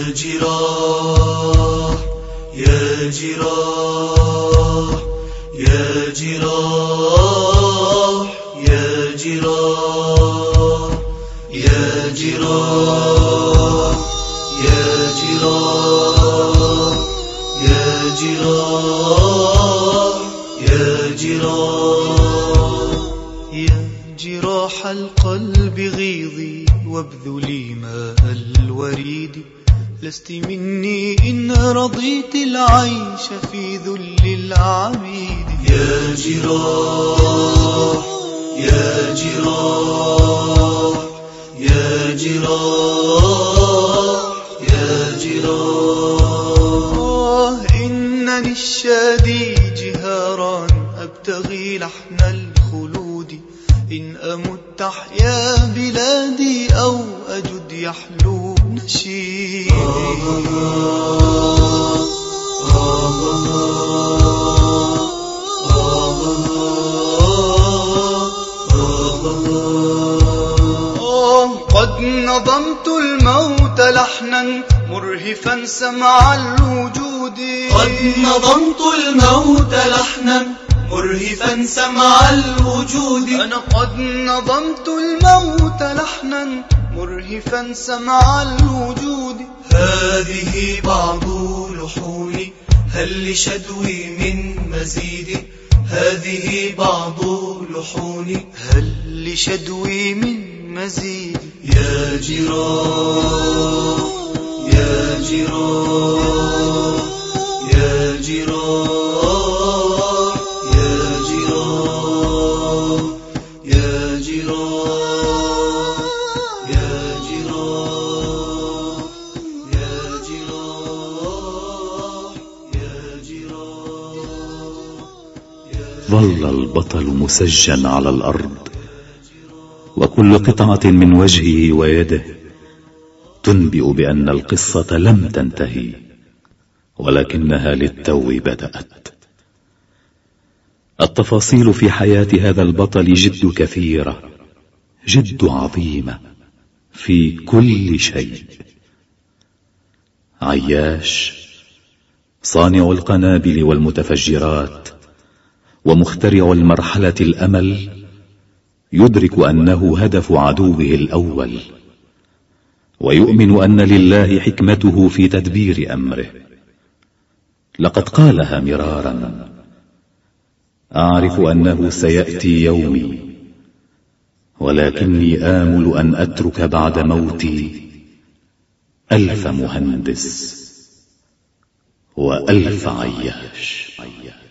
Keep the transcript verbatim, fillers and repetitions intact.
جراح يا جراح يا جراح يا جراح يا جراح يا جراح يا جراح يا جراح يا جراح القلب غيظي وابذلي ماء الوريد، لست مني إن رضيت العيش في ذل العبيد. يا جراح يا جراح يا جراح يا جراح إنني الشادي جهارا أبتغي لحن الخلود، إن أمت تحيا بلادي أو أجد يحلو نشيدي. قد نظمت الموت لحنا مرهفا سمع الوجود، قد نظمت الموت لحنا مرهفا سمع الوجود. أنا قد نظمت الموت لحنا مرهفا سمع الوجود. هذه بعض لحوني هل لشدوي من مزيد، هذه بعض لحوني هل لشدوي من مزيد. يا جراح يا جراح يا جراح يا جراح يا جراح يا جراح يا جراح يا جراح. ظل البطل مسجا على الأرض، وكل قطعة من وجهه ويده تنبئ بأن القصة لم تنتهي، ولكنها للتو بدأت. التفاصيل في حياة هذا البطل جد كثيرة، جد عظيمة في كل شيء. عياش صانع القنابل والمتفجرات ومخترع المرحلة الأمل يدرك أنه هدف عدوه الأول، ويؤمن أن لله حكمته في تدبير أمره. لقد قالها مرارا: أعرف أنه سيأتي يومي، ولكني آمل أن أترك بعد موتي ألف مهندس وألف عياش.